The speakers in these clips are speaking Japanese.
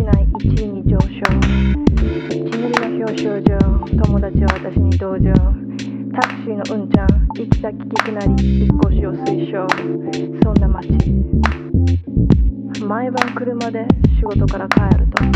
ない1位に上昇。血塗りの表彰状、友達は私に同情。タクシーのうんちゃん、行き先聞くなり引っ越しを推奨。そんな街、毎晩車で仕事から帰ると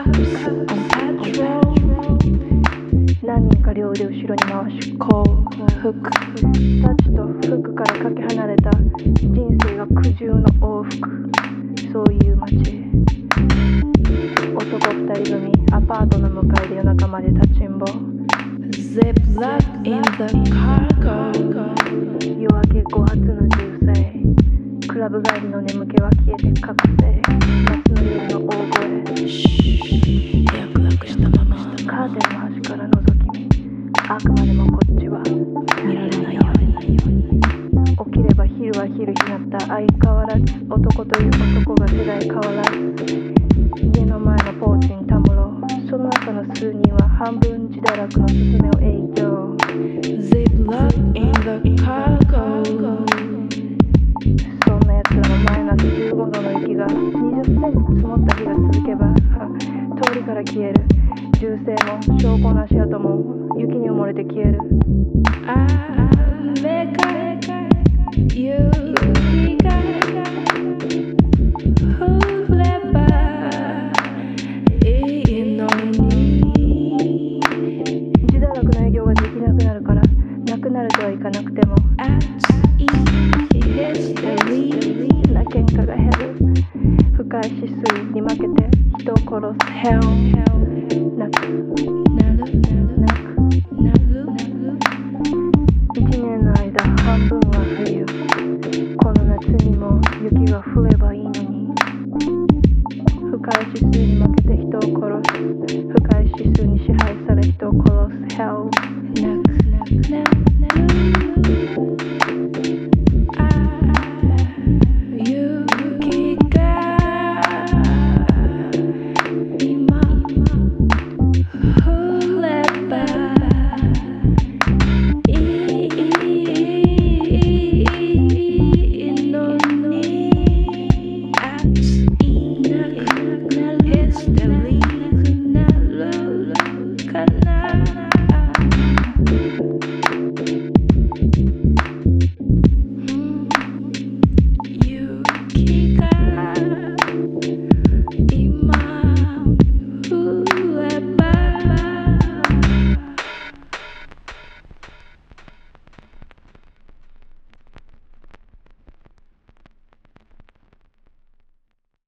何人か両腕後ろに回し幸福。幸と服からかけ離れた人生が苦渋の往復。そういう街、男二人組、アパートの向かいで夜中まで立ちんぼ。 Zip zap in the cargo。 夜明け5発の銃声、クラブ帰りの眠気は消えて覚醒。夏の夜の大声、 部屋暗くしたままカーテンの端から覗き見。あくまでもこっちは見られないように。 起きれば昼は昼日なった。相変わらず男という男が世代変わらず。家の前のポーチにたむろ。その中の数人は半分自堕落のすすめを営業。 Zip lock in the cargo。 そんな奴らのマイナス15度の雪が20センチ積もった日が続けば通りから消える。銃声も証拠の足跡も雪に埋もれて消える。 雨が雪が降ればいいのに。 自堕落の営業ができなくなるから、なくなるとはいかなくても熱いヒステリーな喧嘩が減る。深い指数に負けて人を殺す。 Hell 泣く泣く。1年の間半分は冬。この夏にも雪が降ればいいのに。深い指数に負けて人を殺す。深い指数に支配され人を殺す。 Hell